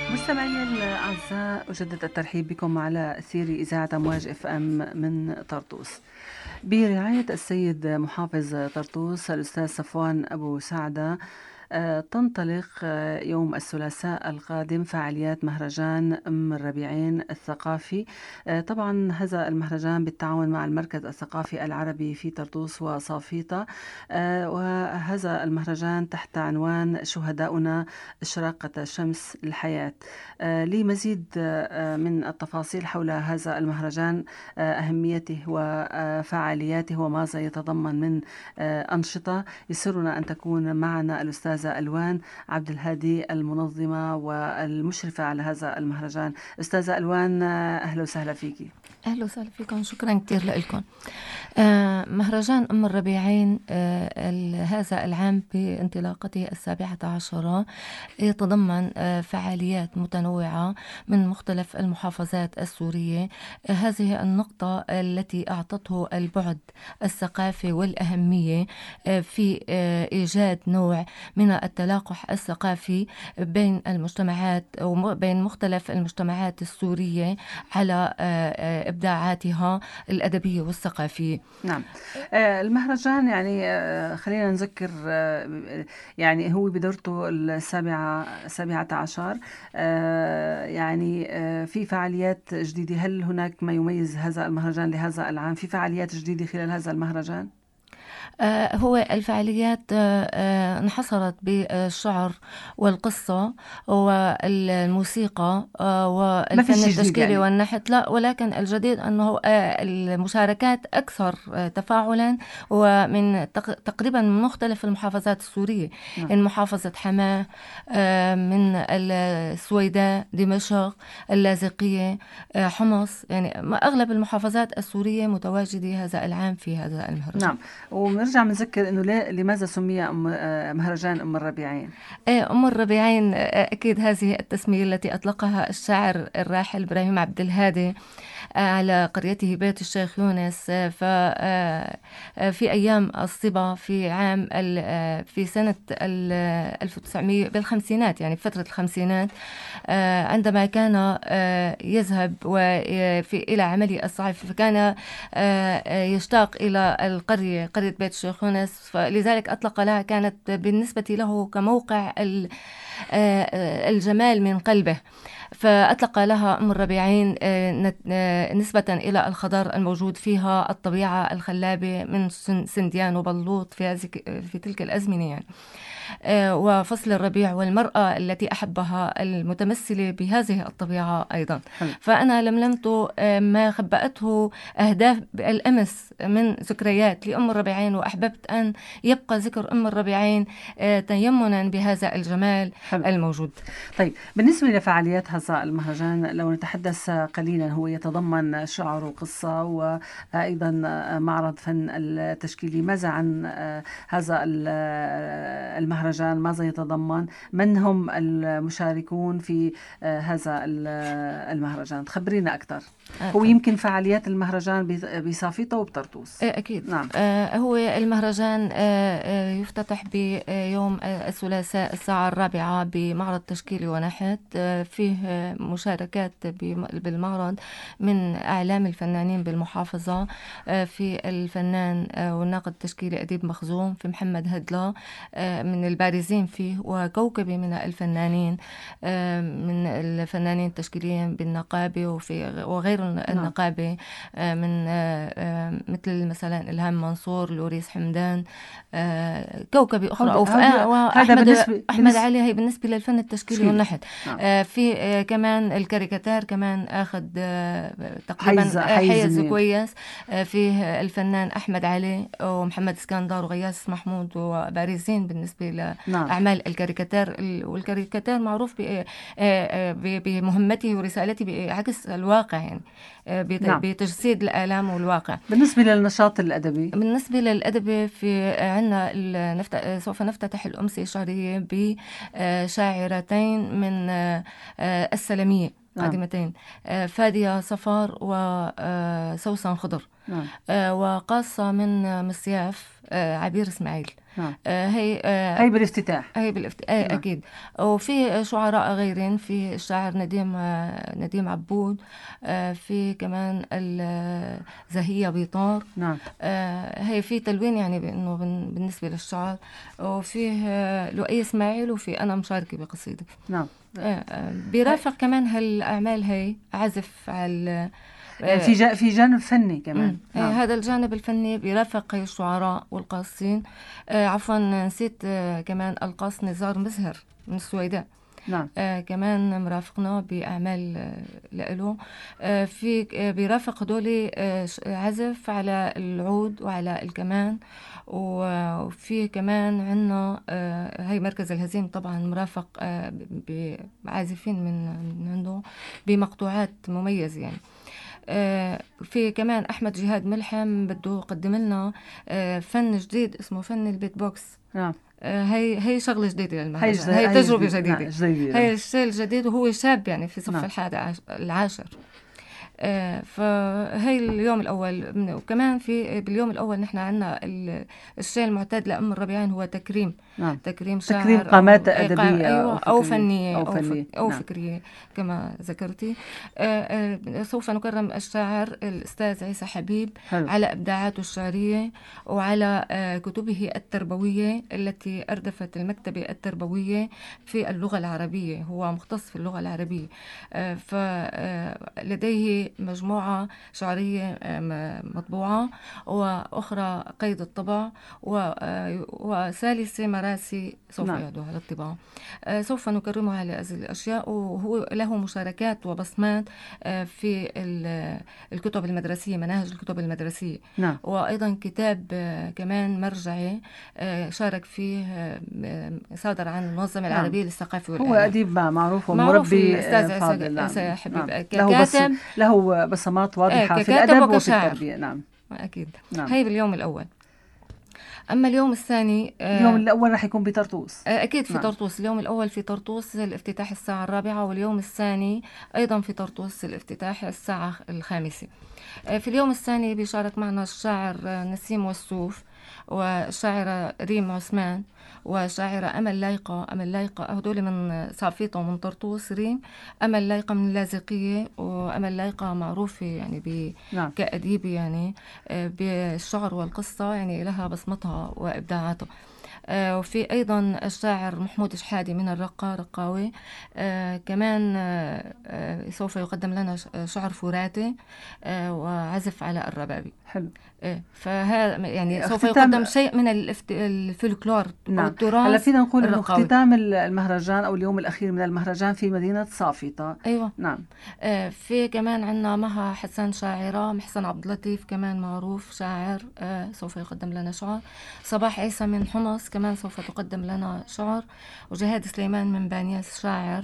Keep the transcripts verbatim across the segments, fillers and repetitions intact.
مستمعي الأعزاء، أجدد الترحيب بكم على أثير إذاعة أمواج اف ام من طرطوس برعاية السيد محافظ طرطوس الأستاذ صفوان أبو سعدة. آه، تنطلق آه، يوم الثلاثاء القادم فعاليات مهرجان أم الربيعين الثقافي. آه، طبعا هذا المهرجان بالتعاون مع المركز الثقافي العربي في طرطوس وصافيطة. آه، وهذا المهرجان تحت عنوان شهداؤنا إشراقة شمس الحياة. آه، لمزيد آه، من التفاصيل حول هذا المهرجان، آه، أهميته وفعالياته وماذا يتضمن من آه، أنشطة، يسرنا أن تكون معنا الأستاذة ألوان عبد الهادي المنظمة والمشرفة على هذا المهرجان. أستاذة ألوان، آه، أهلا وسهلا فيكي. أهلا وسهلا فيكم، شكرا كثير لكم. آه مهرجان أم الربيعين آه هذا العام بانطلاقته السابعة عشرة يتضمن آه فعاليات متنوعة من مختلف المحافظات السورية. آه هذه النقطة التي أعطته البعد الثقافي والأهمية آه في آه إيجاد نوع من التلاقح الثقافي بين المجتمعات وبين مختلف المجتمعات السورية على آه إبداعاتها الأدبية والثقافية. نعم. آه، المهرجان يعني آه، خلينا نذكر، آه، يعني هو بدورته السابعة السابعة عشر. آه، يعني آه، في فعاليات جديدة. هل هناك ما يميز هذا المهرجان لهذا العام؟ في فعاليات جديدة خلال هذا المهرجان؟ آه، هو الفعاليات آه، آه، انحصرت بالشعر والقصة والموسيقى آه، ما في والفن شيء جديد التشكيلي يعني. والنحت، لا، ولكن الجديد أنه آه، المشاركات أكثر آه، تفاعلا، ومن تق- تقريبا من مختلف المحافظات السورية. نعم. من محافظة حماة، آه، من السويداء، دمشق، اللاذقية، آه، حمص، يعني أغلب المحافظات السورية متواجدة هذا العام في هذا المهرجان. نعم. ونرجع بنذكر انه ليه- لماذا سمي أم آه، مهرجان ام الربيعين؟ إيه، أم الربيعين، آه، أكيد هذه التسمية التي أطلقها الشاعر الراحل إبراهيم عبد الهادي آه، على قريته بيت الشيخ يونس. ففي أيام الصبا في عام ال- آه، في سنة ال- آه، ألف وتسعمائة بالخمسينات، يعني فترة الخمسينات، آه، عندما كان آه، يذهب وفي إلى عمله الصحفي، فكان آه، آه، يشتاق إلى القرية قرية بيت الشيخ يونس، فلذلك أطلق لها، كانت بالنسبة له كموقع ال- آه، آه، الجمال من قلبه، فأطلق لها أم الربيعين آه، نت- آه، نسبة إلى الخضر الموجود فيها، الطبيعة الخلابة من سن- سنديان وبلوط في هذه في تلك الأزمنة يعني. آه، وفصل الربيع والمرأة التي أحبها المتمثلة بهذه الطبيعة أيضا. حلو. فأنا لملمت آه، ما خبأته أهداف الأمس من ذكريات لأم الربيعين، وأحببت أن يبقى ذكر أم الربيعين آه، تيمنا بهذا الجمال حلو. الموجود. طيب، بالنسبة لفعاليات هذا المهرجان لو نتحدث قليلا، هو يتضمن شعر وقصة وأيضا معرض فن التشكيلي. ماذا عن آه، هذا ال- آه، المهرجان؟ ماذا يتضمن؟ من هم المشاركون في آه، هذا ال- آه، المهرجان؟ تخبرينا أكثر. آه، هو يمكن فعاليات المهرجان بي- بصافيطة وبطرطوس. آه، أكيد. نعم. آه، هو المهرجان آه، آه، يفتتح بيوم الثلاثاء الساعة الرابعة بمعرض تشكيلي ونحت. آه، فيه آه، مشاركات بم- بالمعرض من أعلام الفنانين بالمحافظة. آه، في الفنان آه، والناقد التشكيلي أديب مخزوم، في محمد هدلة آه، من البارزين فيه، وكوكبي من الفنانين آه، من الفنانين التشكيليين بالنقابة وفي وغير النقابة، آه، من آه، آه، مثل مثلا إلهام منصور، لوريس حمدان، آه، كوكبة أخرى، هودي أو هودي آه، هذا وأحمد بالنسبة أحمد بالنسبة علي، هي بالنسبة للفن التشكيلي تشكيلي. والنحت. نعم. آه، في آه، كمان الكاريكاتير كمان أخذ آه، تقريبا حيز آه، حيز حيز منير. كويس. آه، فيه الفنان أحمد علي ومحمد اسكندر وغياس محمود وبارزين بالنسبة نعم. لأعمال الكاريكاتير. ال- والكاريكاتير معروف ب- آه، آه، ب- بمهمته ورسالته بعكس الواقع، يعني آه، بت- نعم. بتجسيد الآلام والواقع. بالنسبة للنشاط الأدبي، بالنسبة للأدب، في عنا ال- نفت... سوف نفتتح الأمسية الشهرية بشاعرتين من آه، آه، السلمية نعم. قادمتين، آه، فادية صفار وسوسن خضر. نعم. آه، وقاصة من مصياف عبير إسماعيل. نعم. آه هي آه هي بالافتتاح. هي بالافتتاح آه نعم. أكيد. وفي شعراء غيرين، في الشاعر نديم آه نديم عبود، آه في كمان زهية بيطار. نعم. آه هي في تلوين يعني بأنه بالنسبة للشعر، وفيه آه لؤي إسماعيل، وفي أنا مشاركة بقصيدة. نعم. آه بيرافق هي. كمان هالأعمال هي عزف على يعني في جا في جانب فني كمان. نعم. هذا الجانب الفني بيرافق الشعراء والقاصين. آه عفوا نسيت آه كمان القاص نزار مزهر من السويداء. نعم. آه كمان مرافقنا بأعمال آه لإله. آه في آه بيرافق هدولي آه عزف على العود وعلى الكمان. وفي كمان عنا آه هي مركز الهزيم طبعا مرافق آه بعازفين من, من عنده بمقطوعات مميزة يعني. آه في كمان أحمد جهاد ملحم بده يقدم لنا آه فن جديد اسمه فن البيت بوكس. نعم. آه هي هي شغلة جديدة للمهرجان، هي, هي تجربة جديد. جديدة. نعم. جديدة. هي الشيء الجديد، وهو شاب يعني في صف نعم. الحادي العاشر. آه فهي اليوم الأول. وكمان في باليوم الأول نحن عنا الشيء المعتاد لأم الربيعين هو تكريم. نعم. تكريم شاعر، تكريم قامات أو أدبية أيوة أو, أو فنية أو, أو, فنية. أو نعم. فكرية كما ذكرتي. آه آه سوف نكرم الشاعر الأستاذ عيسى حبيب حلو. على إبداعاته الشعرية وعلى آه كتبه التربوية التي أردفت المكتبة التربوية في اللغة العربية. هو مختص في اللغة العربية. آه فلديه مجموعة شعرية مطبوعة، وأخرى قيد الطبع، وثالثة مراسي سوف نعم. يعدوها للطباعة. سوف نكرمها على هذه الأشياء. وهو له مشاركات وبصمات في الكتب المدرسية، مناهج الكتب المدرسية. نعم. وأيضا كتاب كمان مرجعي شارك فيه، صادر عن المنظمة نعم. العربية للثقافة والإعلام. هو أديب معروف ومربي فاضل. عيسى حبيب. نعم. له, بص... له بصمات واضحة في الأدب وفي التربية. نعم. أكيد. نعم. هي باليوم الأول. أما اليوم الثاني اليوم الأول رح يكون بطرطوس. أكيد في نعم. طرطوس. اليوم الأول في طرطوس الافتتاح الساعة الرابعة، واليوم الثاني أيضا في طرطوس الافتتاح الساعة الخامسة. في اليوم الثاني بيشارك معنا الشاعر نسيم والسوف، والشاعرة ريم عثمان، وشاعرة أمل لايقة. أمل لايقة هدول من صافيطة ومن طرطوس. ريم أمل لايقة من اللاذقية، وأمل لايقة معروفة يعني ب... نعم. كأديبة يعني بالشعر والقصة، يعني لها بصمتها وإبداعاتها. آه وفي أيضا الشاعر محمود شحادي من الرقة رقاوي. آه كمان آه آه سوف يقدم لنا شعر فراتي آه وعزف على الربابي. حلو. إيه فهذا يعني سوف يقدم شيء من الفلكلور. نعم. والتراث. هلا فينا نقول انه اختتام المهرجان او اليوم الاخير من المهرجان في مدينه صافيطه. ايوه. نعم. آه في كمان عندنا مها حسن شاعره، محسن عبد اللطيف كمان معروف شاعر آه سوف يقدم لنا شعر. صباح عيسى من حمص كمان سوف تقدم لنا شعر. وجهاد سليمان من بانياس شاعر.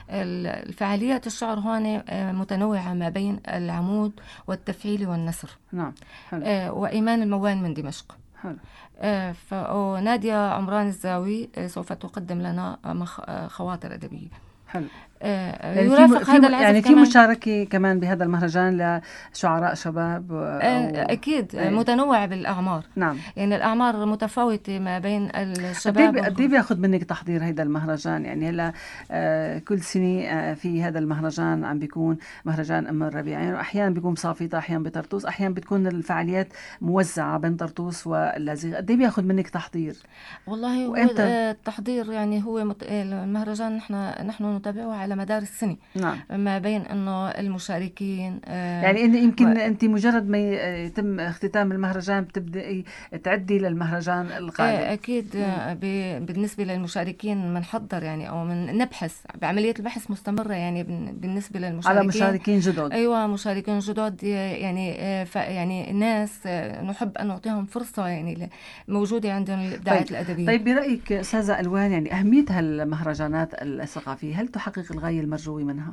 الفعاليات الشعر هون آه متنوعه ما بين العمود والتفعيل والنثر. نعم. حلو. آه وإيمان الموان من دمشق. حلو. آه ونادية عمران الزاوي آه سوف تقدم لنا آه خواطر أدبية. حلو. آه يعني يرافق في هذا العزف يعني في كمان. مشاركة كمان بهذا المهرجان لشعراء شباب. آه أكيد. أي. متنوع بالأعمار. نعم. يعني الأعمار متفاوتة ما بين الشباب. قد ايه بياخذ منك تحضير هذا المهرجان؟ يعني هلا آه كل سنة آه في هذا المهرجان عم بيكون مهرجان أم الربيعين، وأحيانا بيكون بصافيطة، أحيانا بطرطوس، أحيانا بتكون الفعاليات موزعة بين طرطوس واللاذقية. قد ايه بياخذ منك تحضير؟ والله وإنت... التحضير يعني هو مت... المهرجان نحن نحن نتابعه على مدار السنة. نعم. ما بين انه المشاركين آه يعني إن يمكن و... انت مجرد ما يتم اختتام المهرجان بتبدأي تعدي للمهرجان القادم. آه اكيد. آه بالنسبه للمشاركين بنحضر يعني او من نبحث بعمليه البحث مستمره يعني بالنسبه للمشاركين على مشاركين جدد. ايوه مشاركين جدد يعني آه يعني الناس آه نحب ان نعطيهم فرصه يعني موجوده عندهم الابداعات طيب. الادبيه. طيب برايك استاذه الوان يعني اهميه هالمهرجانات الثقافيه هل تحقق الغايه المرجوه منها؟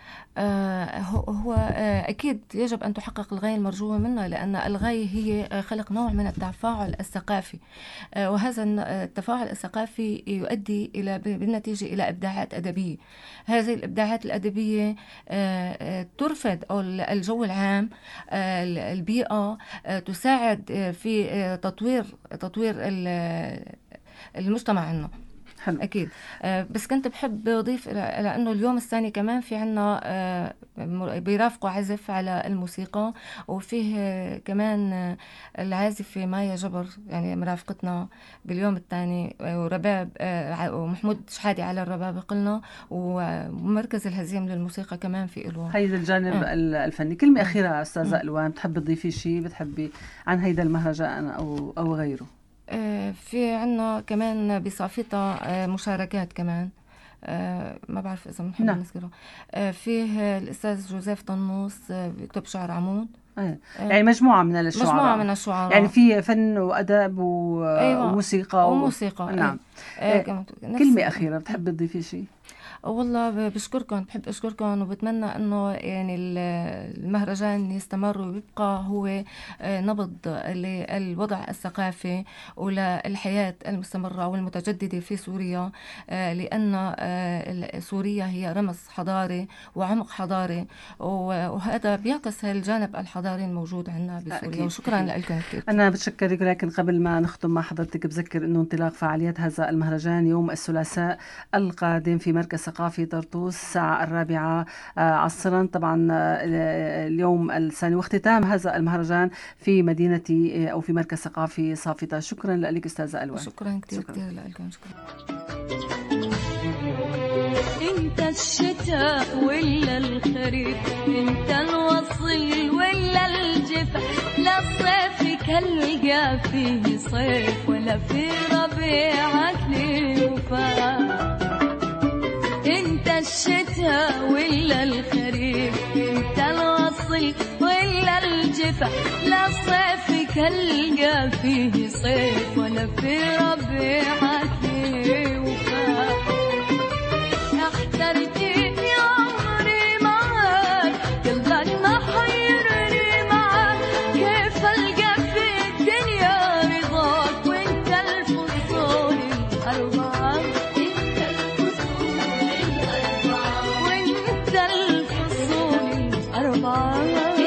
آه، هو هو، آه، أكيد يجب أن تحقق الغاية المرجوة منه، لأن الغاية هي آه، خلق نوع من التفاعل الثقافي، آه، وهذا الن- آه، التفاعل الثقافي يؤدي إلى بالنتيجة إلى إبداعات أدبية. هذه الإبداعات الأدبية آه، آه، ترفد أو ال- الجو العام، آه، ال- البيئة، آه، تساعد آه، في آه، تطوير تطوير ال- المجتمع عنا. حلو. أكيد. آه، بس كنت بحب أضيف إلى إلى أنه اليوم الثاني كمان في عنا آه، م- بيرافقوا عزف على الموسيقى، وفيه آه، كمان آه، العازفة مايا جبر يعني مرافقتنا باليوم الثاني، آه، ورباب آه، ع- ومحمود شحادي على الرباب قلنا، ومركز الهزيم للموسيقى كمان في إله. هيدا الجانب آه. ال- الفني. كلمة مم. أخيرة أستاذة مم. ألوان، بتحبي تضيفي شيء بتحبي عن هيدا المهرجان أو أو غيره؟ آه، في عنا كمان بصافيتا آه، مشاركات كمان، آه، ما بعرف إذا بنحب نعم. نذكره. آه، فيه الأستاذ جوزيف طنوس آه، بيكتب شعر عمود. إيه. آه، يعني مجموعة من مجموعة الشعراء، من يعني الشعراء. في فن وأدب و- أيوة، وموسيقى و... وموسيقى. أي. نعم. آه، إيه. كمان نفس كلمة ال- أخيرة بتحبي تضيفي شيء؟ والله ب- بشكركم، بحب أشكركم، وبتمنى إنه يعني ال- المهرجان يستمر ويبقى هو آه، نبض للوضع الثقافي وللحياة المستمرة والمتجددة في سوريا، آه، لأن آه، ال- سوريا هي رمز حضاري وعمق حضاري، و- وهذا بيعكس الجانب الحضاري الموجود عندنا بسوريا. أكيد. وشكرا أكيد. لكم كثير. أنا بتشكرك، لكن قبل ما نختم مع حضرتك بذكر أنه انطلاق فعاليات هذا المهرجان يوم الثلاثاء القادم في مركز ثقافي طرطوس الساعة الرابعة آه، عصرا. طبعا آه، اليوم الثاني، واختتام هذا المهرجان في مدينة آه، أو في مركز ثقافي صافطة. شكرا لك أستاذة ألوان. شكرا كثير شكراً. كثير لكم. شكرا. انت الشتاء ولا الخريف، انت الوصل ولا الجفا، لا صيف كالقى فيه صيف ولا في ربيعك لي وفا. انت الشتاء ولا الخريف، انت الوصل ولا الجفا، لا صيف كالقى فيه صيف ولا في ربيعك لي وفا. احترتي يا عمري معاك، قلبك محيرني معاك، كيف القى في الدنيا رضاك وانت الفصول الاربعه، انت الفصول الاربعه، وانت الفصول الاربعه،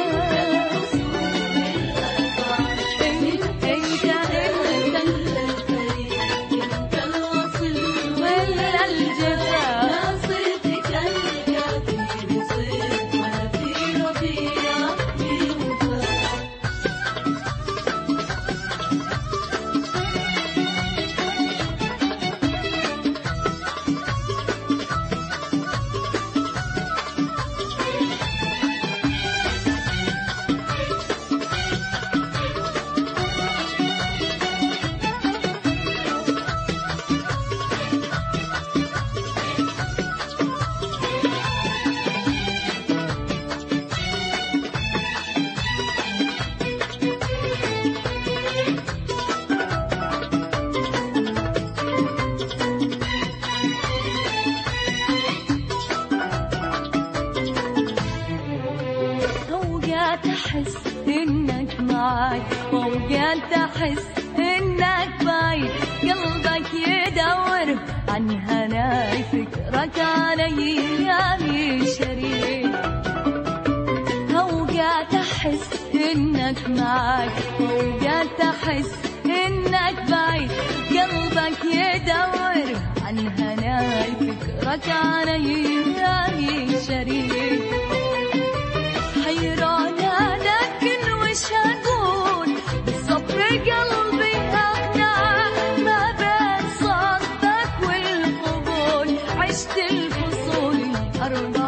انت انت الفريق، انت الوصل ولا الجفا، لا صيف كالقى فيه صيف ولا في ربيع في وفا. أوقات أحس إنك معاي، وأوقات أحس إنك بعيد، قلبك يدور عن هناي، فكرك علي يا شريك. أوقات أحس إنك معاي، وأوقات أحس إنك بعيد، قلبك يدور عن هناي، فكرك علي يا شريك. حيرانة لكن وش أقول، بالصبر قلبي أغنى، ما بين صدق والقبول عشت الفصول الأربعة.